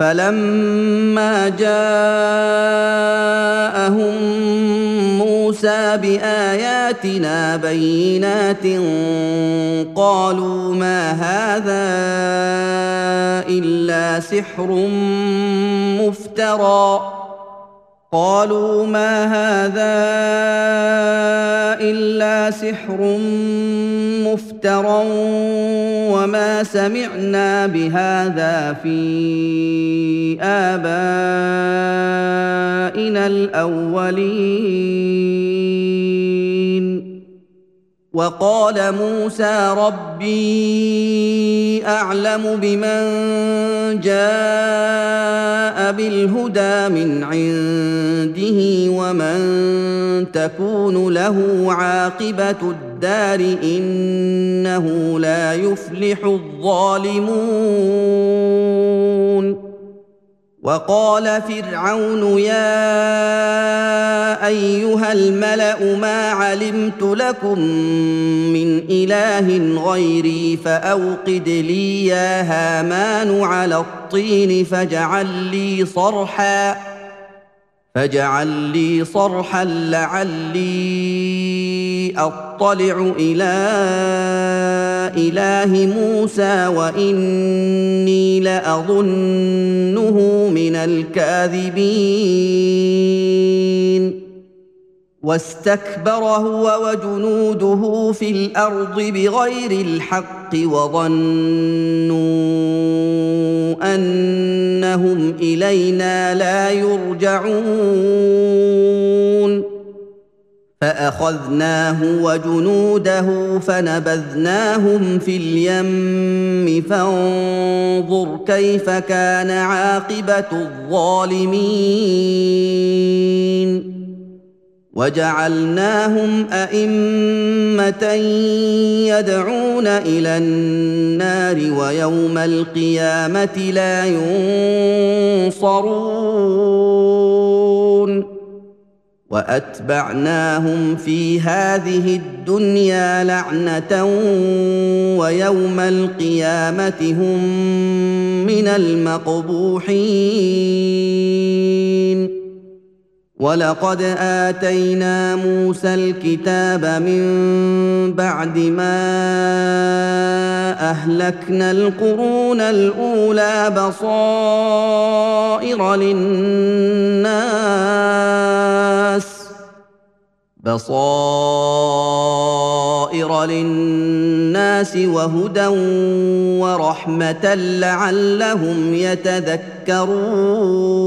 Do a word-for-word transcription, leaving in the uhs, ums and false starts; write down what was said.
فَلَمَّا جَاءَهُم مُوسَىٰ بِآيَاتِنَا بَيِّنَاتٍ قَالُوا مَا هَٰذَا إِلَّا سِحْرٌ مُّفْتَرًى قالوا ما هذا إلا سحر مفترى وما سمعنا بهذا في آبائنا الأولين وقال موسى ربي أعلم بمن جاء بالهدى من عنده ومن تكون له عاقبة الدار إنه لا يفلح الظالمون وقال فرعون يا أيها الملأ ما علمت لكم من إله غيري فأوقد لي يا هامان على الطين فاجعل لي صرحا فاجعل لي صرحا لعلي أطلع إلى إله موسى وإني لأظنه من الكاذبين واستكبر هو وجنوده في الأرض بغير الحق وظنوا أنهم إلينا لا يرجعون فأخذناه وجنوده فنبذناهم في اليم فانظر كيف كان عاقبة الظالمين وجعلناهم أئمة يدعون إلى النار ويوم القيامة لا ينصرون وأتبعناهم في هذه الدنيا لعنة ويوم القيامة هم من المقبوحين ولقد آتينا موسى الكتاب من بعد ما أهلكنا القرون الأولى بصائر للناس بصائر للناس وهدى ورحمة لعلهم يتذكرون